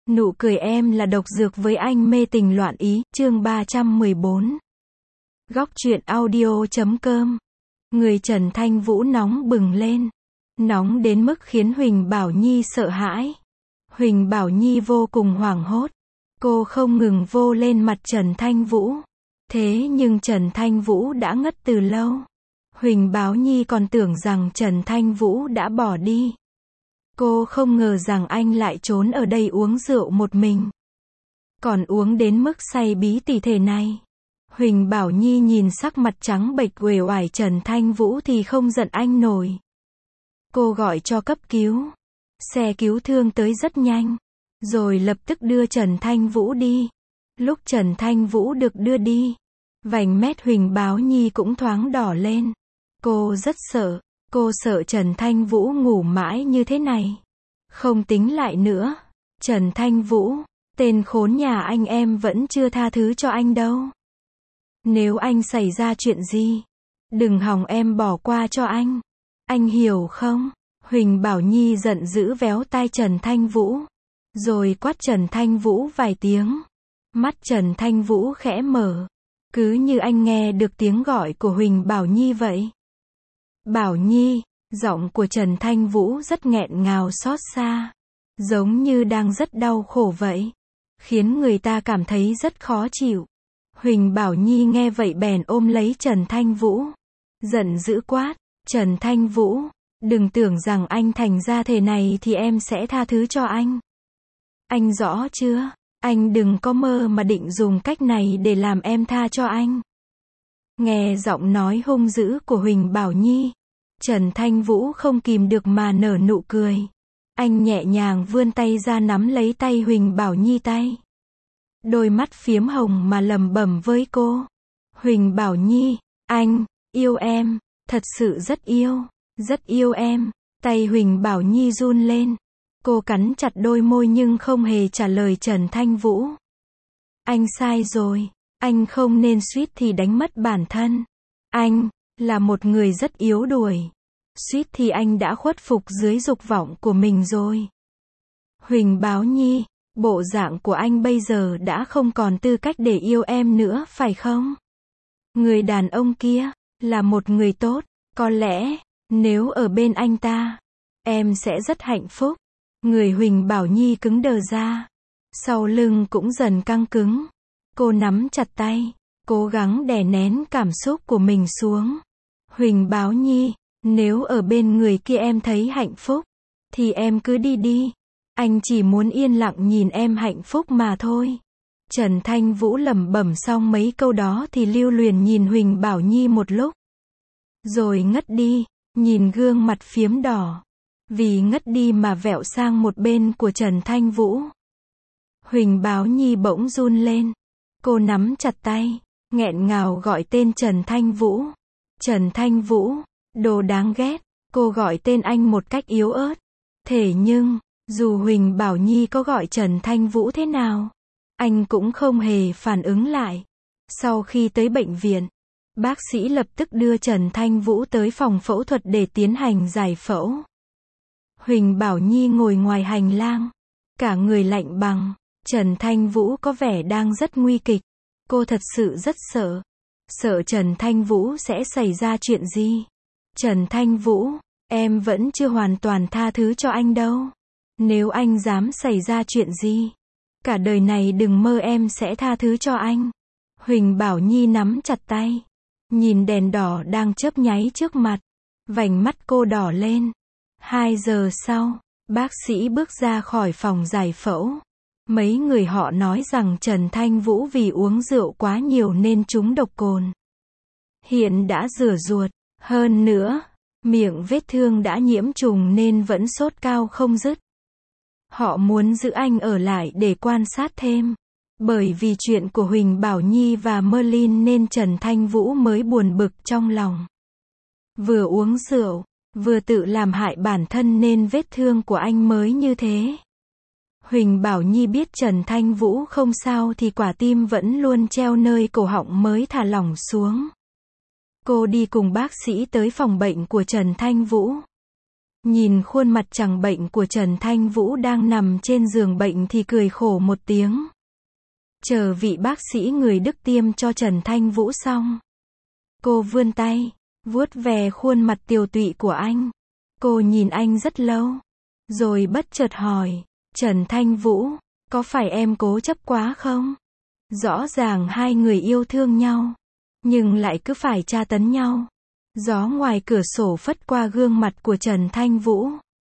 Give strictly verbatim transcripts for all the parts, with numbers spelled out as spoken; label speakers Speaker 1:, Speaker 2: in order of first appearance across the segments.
Speaker 1: Nụ cười em là độc dược với anh mê tình loạn ý, chương ba trăm mười bốn. Góc truyện audio chấm com. Người Trần Thanh Vũ nóng bừng lên. Nóng đến mức khiến Huỳnh Bảo Nhi sợ hãi. Huỳnh Bảo Nhi vô cùng hoảng hốt. Cô không ngừng vô lên mặt Trần Thanh Vũ. Thế nhưng Trần Thanh Vũ đã ngất từ lâu. Huỳnh Bảo Nhi còn tưởng rằng Trần Thanh Vũ đã bỏ đi. Cô không ngờ rằng anh lại trốn ở đây uống rượu một mình. Còn uống đến mức say bí tỉ thể này. Huỳnh Bảo Nhi nhìn sắc mặt trắng bệch uể oải Trần Thanh Vũ thì không giận anh nổi. Cô gọi cho cấp cứu. Xe cứu thương tới rất nhanh. Rồi lập tức đưa Trần Thanh Vũ đi. Lúc Trần Thanh Vũ được đưa đi, vành mét Huỳnh Bảo Nhi cũng thoáng đỏ lên. Cô rất sợ. Cô sợ Trần Thanh Vũ ngủ mãi như thế này. Không tính lại nữa. Trần Thanh Vũ, tên khốn nhà anh em vẫn chưa tha thứ cho anh đâu. Nếu anh xảy ra chuyện gì, đừng hòng em bỏ qua cho anh. Anh hiểu không? Huỳnh Bảo Nhi giận dữ véo tai Trần Thanh Vũ. Rồi quát Trần Thanh Vũ vài tiếng. Mắt Trần Thanh Vũ khẽ mở. Cứ như anh nghe được tiếng gọi của Huỳnh Bảo Nhi vậy. Bảo Nhi, giọng của Trần Thanh Vũ rất nghẹn ngào xót xa. Giống như đang rất đau khổ vậy. Khiến người ta cảm thấy rất khó chịu. Huỳnh Bảo Nhi nghe vậy bèn ôm lấy Trần Thanh Vũ. Giận dữ quát, Trần Thanh Vũ, đừng tưởng rằng anh thành ra thế này thì em sẽ tha thứ cho anh. Anh rõ chưa? Anh đừng có mơ mà định dùng cách này để làm em tha cho anh. Nghe giọng nói hung dữ của Huỳnh Bảo Nhi, Trần Thanh Vũ không kìm được mà nở nụ cười. Anh nhẹ nhàng vươn tay ra nắm lấy tay Huỳnh Bảo Nhi tay. Đôi mắt phiếm hồng mà lẩm bẩm với cô. Huỳnh Bảo Nhi, anh, yêu em, thật sự rất yêu, rất yêu em. Tay Huỳnh Bảo Nhi run lên. Cô cắn chặt đôi môi nhưng không hề trả lời Trần Thanh Vũ. Anh sai rồi. Anh không nên suýt thì đánh mất bản thân. Anh là một người rất yếu đuối. Suýt thì anh đã khuất phục dưới dục vọng của mình rồi. Huỳnh Bảo Nhi, bộ dạng của anh bây giờ đã không còn tư cách để yêu em nữa, phải không? Người đàn ông kia là một người tốt. Có lẽ, nếu ở bên anh ta, em sẽ rất hạnh phúc. Người Huỳnh Bảo Nhi cứng đờ ra. Sau lưng cũng dần căng cứng. Cô nắm chặt tay, cố gắng đè nén cảm xúc của mình xuống. Huỳnh Bảo Nhi, nếu ở bên người kia em thấy hạnh phúc, thì em cứ đi đi. Anh chỉ muốn yên lặng nhìn em hạnh phúc mà thôi. Trần Thanh Vũ lẩm bẩm xong mấy câu đó thì lưu luyến nhìn Huỳnh Bảo Nhi một lúc. Rồi ngất đi, nhìn gương mặt phiếm đỏ. Vì ngất đi mà vẹo sang một bên của Trần Thanh Vũ. Huỳnh Bảo Nhi bỗng run lên. Cô nắm chặt tay, nghẹn ngào gọi tên Trần Thanh Vũ. Trần Thanh Vũ, đồ đáng ghét. Cô gọi tên anh một cách yếu ớt. Thế nhưng, dù Huỳnh Bảo Nhi có gọi Trần Thanh Vũ thế nào, anh cũng không hề phản ứng lại. Sau khi tới bệnh viện, bác sĩ lập tức đưa Trần Thanh Vũ tới phòng phẫu thuật để tiến hành giải phẫu. Huỳnh Bảo Nhi ngồi ngoài hành lang, cả người lạnh băng. Trần Thanh Vũ có vẻ đang rất nguy kịch. Cô thật sự rất sợ. Sợ Trần Thanh Vũ sẽ xảy ra chuyện gì. Trần Thanh Vũ, em vẫn chưa hoàn toàn tha thứ cho anh đâu. Nếu anh dám xảy ra chuyện gì, cả đời này đừng mơ em sẽ tha thứ cho anh. Huỳnh Bảo Nhi nắm chặt tay. Nhìn đèn đỏ đang chớp nháy trước mặt. Vành mắt cô đỏ lên. Hai giờ sau, bác sĩ bước ra khỏi phòng giải phẫu. Mấy người họ nói rằng Trần Thanh Vũ vì uống rượu quá nhiều nên trúng độc cồn. Hiện đã rửa ruột. Hơn nữa, miệng vết thương đã nhiễm trùng nên vẫn sốt cao không dứt. Họ muốn giữ anh ở lại để quan sát thêm. Bởi vì chuyện của Huỳnh Bảo Nhi và Merlin nên Trần Thanh Vũ mới buồn bực trong lòng. Vừa uống rượu, vừa tự làm hại bản thân nên vết thương của anh mới như thế. Huỳnh Bảo Nhi biết Trần Thanh Vũ không sao thì quả tim vẫn luôn treo nơi cổ họng mới thả lỏng xuống. Cô đi cùng bác sĩ tới phòng bệnh của Trần Thanh Vũ. Nhìn khuôn mặt chẳng bệnh của Trần Thanh Vũ đang nằm trên giường bệnh thì cười khổ một tiếng. Chờ vị bác sĩ người Đức tiêm cho Trần Thanh Vũ xong. Cô vươn tay, vuốt về khuôn mặt tiều tụy của anh. Cô nhìn anh rất lâu. Rồi bất chợt hỏi, Trần Thanh Vũ, có phải em cố chấp quá không? Rõ ràng hai người yêu thương nhau, nhưng lại cứ phải tra tấn nhau. Gió ngoài cửa sổ phất qua gương mặt của Trần Thanh Vũ.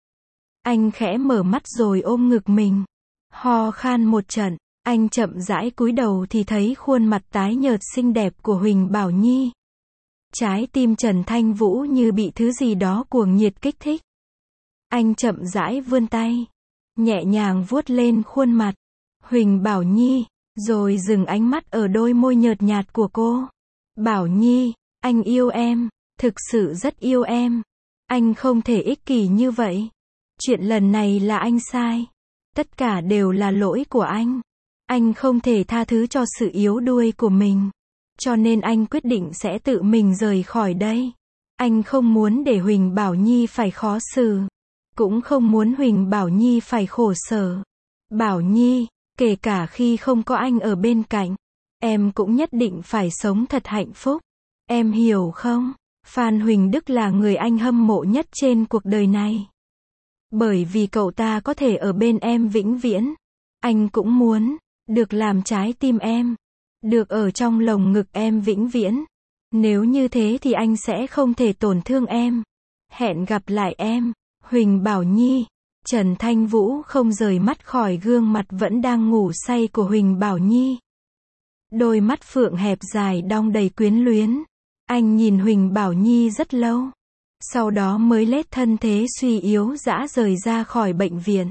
Speaker 1: Anh khẽ mở mắt rồi ôm ngực mình. Ho khan một trận, anh chậm rãi cúi đầu thì thấy khuôn mặt tái nhợt xinh đẹp của Huỳnh Bảo Nhi. Trái tim Trần Thanh Vũ như bị thứ gì đó cuồng nhiệt kích thích. Anh chậm rãi vươn tay, nhẹ nhàng vuốt lên khuôn mặt Huỳnh Bảo Nhi, rồi dừng ánh mắt ở đôi môi nhợt nhạt của cô. Bảo Nhi, anh yêu em, thực sự rất yêu em. Anh không thể ích kỷ như vậy. Chuyện lần này là anh sai. Tất cả đều là lỗi của anh. Anh không thể tha thứ cho sự yếu đuối của mình. Cho nên anh quyết định sẽ tự mình rời khỏi đây. Anh không muốn để Huỳnh Bảo Nhi phải khó xử. Cũng không muốn Huỳnh Bảo Nhi phải khổ sở. Bảo Nhi, kể cả khi không có anh ở bên cạnh, em cũng nhất định phải sống thật hạnh phúc. Em hiểu không? Phan Huỳnh Đức là người anh hâm mộ nhất trên cuộc đời này. Bởi vì cậu ta có thể ở bên em vĩnh viễn. Anh cũng muốn được làm trái tim em, được ở trong lồng ngực em vĩnh viễn. Nếu như thế thì anh sẽ không thể tổn thương em. Hẹn gặp lại em, Huỳnh Bảo Nhi. Trần Thanh Vũ không rời mắt khỏi gương mặt vẫn đang ngủ say của Huỳnh Bảo Nhi. Đôi mắt phượng hẹp dài đong đầy quyến luyến. Anh nhìn Huỳnh Bảo Nhi rất lâu. Sau đó mới lết thân thế suy yếu dã rời ra khỏi bệnh viện.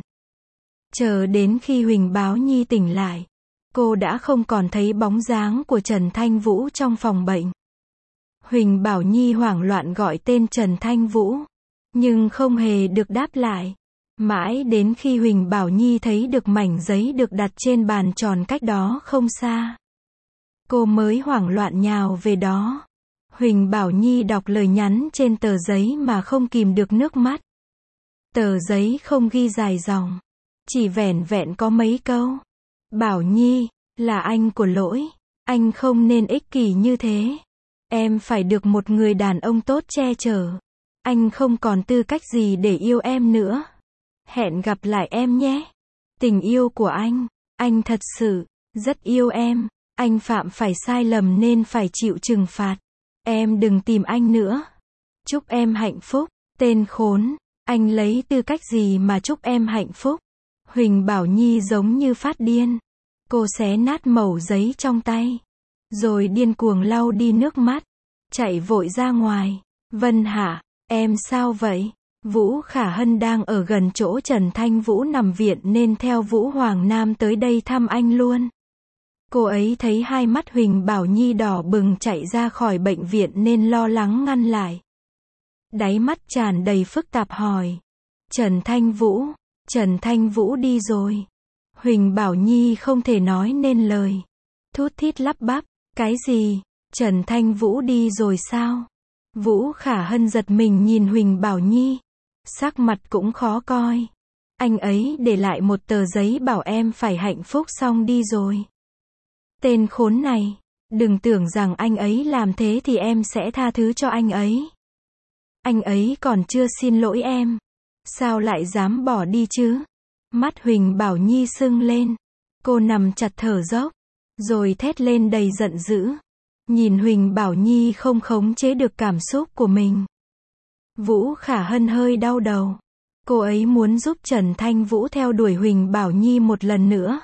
Speaker 1: Chờ đến khi Huỳnh Bảo Nhi tỉnh lại, cô đã không còn thấy bóng dáng của Trần Thanh Vũ trong phòng bệnh. Huỳnh Bảo Nhi hoảng loạn gọi tên Trần Thanh Vũ, nhưng không hề được đáp lại. Mãi đến khi Huỳnh Bảo Nhi thấy được mảnh giấy được đặt trên bàn tròn cách đó không xa, cô mới hoảng loạn nhào về đó. Huỳnh Bảo Nhi đọc lời nhắn trên tờ giấy mà không kìm được nước mắt. Tờ giấy không ghi dài dòng, chỉ vẻn vẹn có mấy câu. Bảo Nhi, là anh của lỗi. Anh không nên ích kỷ như thế. Em phải được một người đàn ông tốt che chở. Anh không còn tư cách gì để yêu em nữa. Hẹn gặp lại em nhé. Tình yêu của anh, anh thật sự rất yêu em. Anh phạm phải sai lầm nên phải chịu trừng phạt. Em đừng tìm anh nữa. Chúc em hạnh phúc. Tên khốn, anh lấy tư cách gì mà chúc em hạnh phúc? Huỳnh Bảo Nhi giống như phát điên. Cô xé nát mẩu giấy trong tay, rồi điên cuồng lau đi nước mắt, chạy vội ra ngoài. Vân Hạ, em sao vậy? Vũ Khả Hân đang ở gần chỗ Trần Thanh Vũ nằm viện nên theo Vũ Hoàng Nam tới đây thăm anh luôn. Cô ấy thấy hai mắt Huỳnh Bảo Nhi đỏ bừng chạy ra khỏi bệnh viện nên lo lắng ngăn lại. Đáy mắt tràn đầy phức tạp hỏi. Trần Thanh Vũ, Trần Thanh Vũ đi rồi. Huỳnh Bảo Nhi không thể nói nên lời. Thút thít lắp bắp, cái gì? Trần Thanh Vũ đi rồi sao? Vũ Khả Hân giật mình nhìn Huỳnh Bảo Nhi. Sắc mặt cũng khó coi. Anh ấy để lại một tờ giấy bảo em phải hạnh phúc xong đi rồi. Tên khốn này, đừng tưởng rằng anh ấy làm thế thì em sẽ tha thứ cho anh ấy. Anh ấy còn chưa xin lỗi em. Sao lại dám bỏ đi chứ? Mắt Huỳnh Bảo Nhi sưng lên. Cô nằm chặt thở dốc, rồi thét lên đầy giận dữ. Nhìn Huỳnh Bảo Nhi không khống chế được cảm xúc của mình. Vũ Khả Hân hơi đau đầu. Cô ấy muốn giúp Trần Thanh Vũ theo đuổi Huỳnh Bảo Nhi một lần nữa.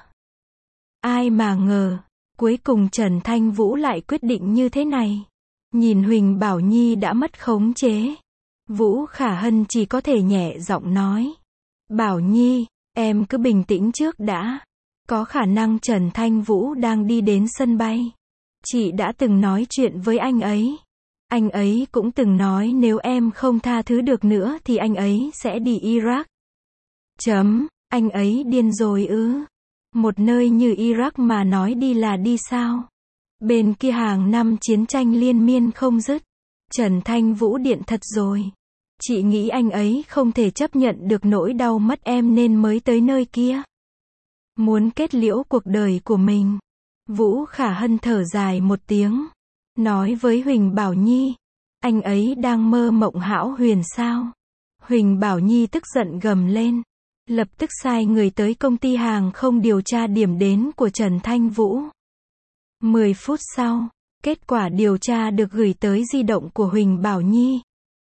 Speaker 1: Ai mà ngờ, cuối cùng Trần Thanh Vũ lại quyết định như thế này. Nhìn Huỳnh Bảo Nhi đã mất khống chế, Vũ Khả Hân chỉ có thể nhẹ giọng nói. Bảo Nhi, em cứ bình tĩnh trước đã. Có khả năng Trần Thanh Vũ đang đi đến sân bay. Chị đã từng nói chuyện với anh ấy. Anh ấy cũng từng nói nếu em không tha thứ được nữa thì anh ấy sẽ đi Iraq. Chấm, anh ấy điên rồi ư? Một nơi như Iraq mà nói đi là đi sao? Bên kia hàng năm chiến tranh liên miên không dứt. Trần Thanh Vũ điện thật rồi. Chị nghĩ anh ấy không thể chấp nhận được nỗi đau mất em nên mới tới nơi kia. Muốn kết liễu cuộc đời của mình. Vũ Khả Hân thở dài một tiếng. Nói với Huỳnh Bảo Nhi. Anh ấy đang mơ mộng hão huyền sao? Huỳnh Bảo Nhi tức giận gầm lên. Lập tức sai người tới công ty hàng không điều tra điểm đến của Trần Thanh Vũ. mười phút sau, kết quả điều tra được gửi tới di động của Huỳnh Bảo Nhi.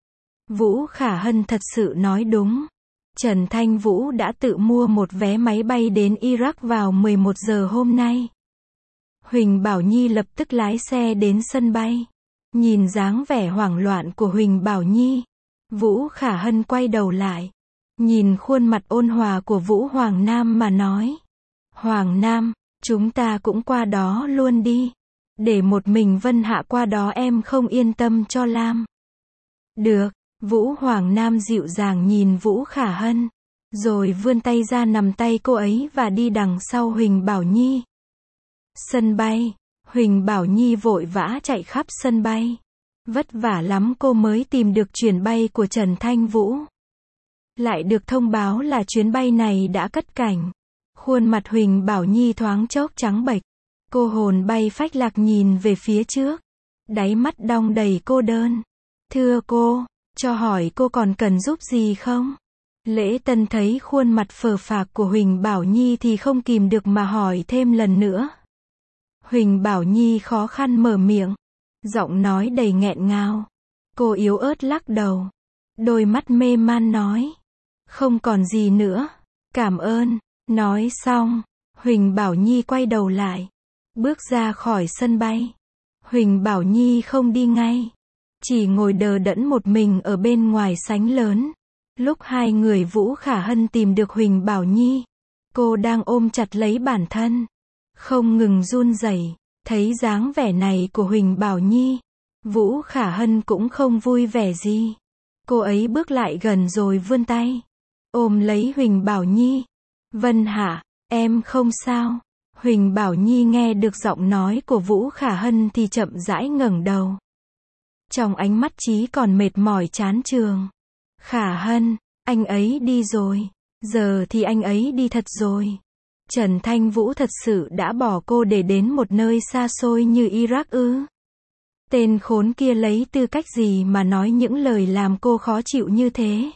Speaker 1: Vũ Khả Hân thật sự nói đúng. Trần Thanh Vũ đã tự mua một vé máy bay đến Iraq vào mười một giờ hôm nay. Huỳnh Bảo Nhi lập tức lái xe đến sân bay. Nhìn dáng vẻ hoảng loạn của Huỳnh Bảo Nhi, Vũ Khả Hân quay đầu lại. Nhìn khuôn mặt ôn hòa của Vũ Hoàng Nam mà nói. Hoàng Nam, chúng ta cũng qua đó luôn đi. Để một mình Vân Hạ qua đó em không yên tâm cho Lam. Được, Vũ Hoàng Nam dịu dàng nhìn Vũ Khả Hân. Rồi vươn tay ra nắm tay cô ấy và đi đằng sau Huỳnh Bảo Nhi. Sân bay, Huỳnh Bảo Nhi vội vã chạy khắp sân bay. Vất vả lắm cô mới tìm được chuyến bay của Trần Thanh Vũ. Lại được thông báo là chuyến bay này đã cất cánh. Khuôn mặt Huỳnh Bảo Nhi thoáng chốc trắng bệch. Cô hồn bay phách lạc nhìn về phía trước. Đáy mắt đong đầy cô đơn. Thưa cô, cho hỏi cô còn cần giúp gì không? Lễ Tân thấy khuôn mặt phờ phạc của Huỳnh Bảo Nhi thì không kìm được mà hỏi thêm lần nữa. Huỳnh Bảo Nhi khó khăn mở miệng. Giọng nói đầy nghẹn ngào. Cô yếu ớt lắc đầu. Đôi mắt mê man nói. Không còn gì nữa. Cảm ơn. Nói xong, Huỳnh Bảo Nhi quay đầu lại. Bước ra khỏi sân bay. Huỳnh Bảo Nhi không đi ngay. Chỉ ngồi đờ đẫn một mình ở bên ngoài sảnh lớn. Lúc hai người Vũ Khả Hân tìm được Huỳnh Bảo Nhi, cô đang ôm chặt lấy bản thân, không ngừng run rẩy. Thấy dáng vẻ này của Huỳnh Bảo Nhi, Vũ Khả Hân cũng không vui vẻ gì. Cô ấy bước lại gần rồi vươn tay, ôm lấy Huỳnh Bảo Nhi. Vân Hạ, em không sao. Huỳnh Bảo Nhi nghe được giọng nói của Vũ Khả Hân thì chậm rãi ngẩng đầu. Trong ánh mắt chỉ còn mệt mỏi chán chường. Khả Hân, anh ấy đi rồi. Giờ thì anh ấy đi thật rồi. Trần Thanh Vũ thật sự đã bỏ cô để đến một nơi xa xôi như Iraq ư? Tên khốn kia lấy tư cách gì mà nói những lời làm cô khó chịu như thế?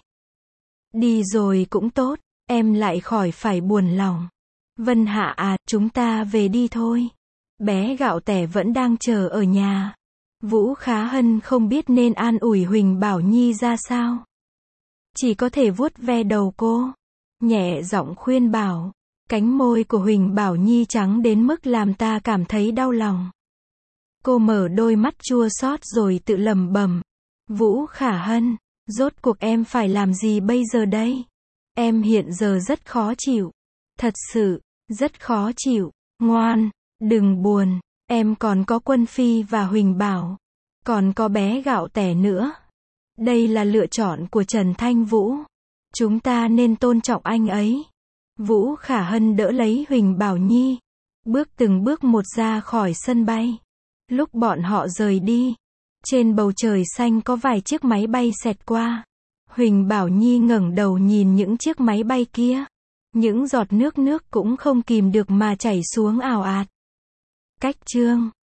Speaker 1: Đi rồi cũng tốt, em lại khỏi phải buồn lòng. Vân Hạ à, chúng ta về đi thôi. Bé Gạo Tẻ vẫn đang chờ ở nhà. Vũ Khả Hân không biết nên an ủi Huỳnh Bảo Nhi ra sao. Chỉ có thể vuốt ve đầu cô, nhẹ giọng khuyên bảo. Cánh môi của Huỳnh Bảo Nhi trắng đến mức làm ta cảm thấy đau lòng. Cô mở đôi mắt chua xót rồi tự lẩm bẩm. Vũ Khả Hân, rốt cuộc em phải làm gì bây giờ đây? Em hiện giờ rất khó chịu. Thật sự, rất khó chịu. Ngoan, đừng buồn. Em còn có Quân Phi và Huỳnh Bảo. Còn có bé Gạo Tẻ nữa. Đây là lựa chọn của Trần Thanh Vũ. Chúng ta nên tôn trọng anh ấy. Vũ Khả Hân đỡ lấy Huỳnh Bảo Nhi. Bước từng bước một ra khỏi sân bay. Lúc bọn họ rời đi, trên bầu trời xanh có vài chiếc máy bay xẹt qua. Huỳnh Bảo Nhi ngẩng đầu nhìn những chiếc máy bay kia. Những giọt nước nước cũng không kìm được mà chảy xuống ào ạt. Cách chương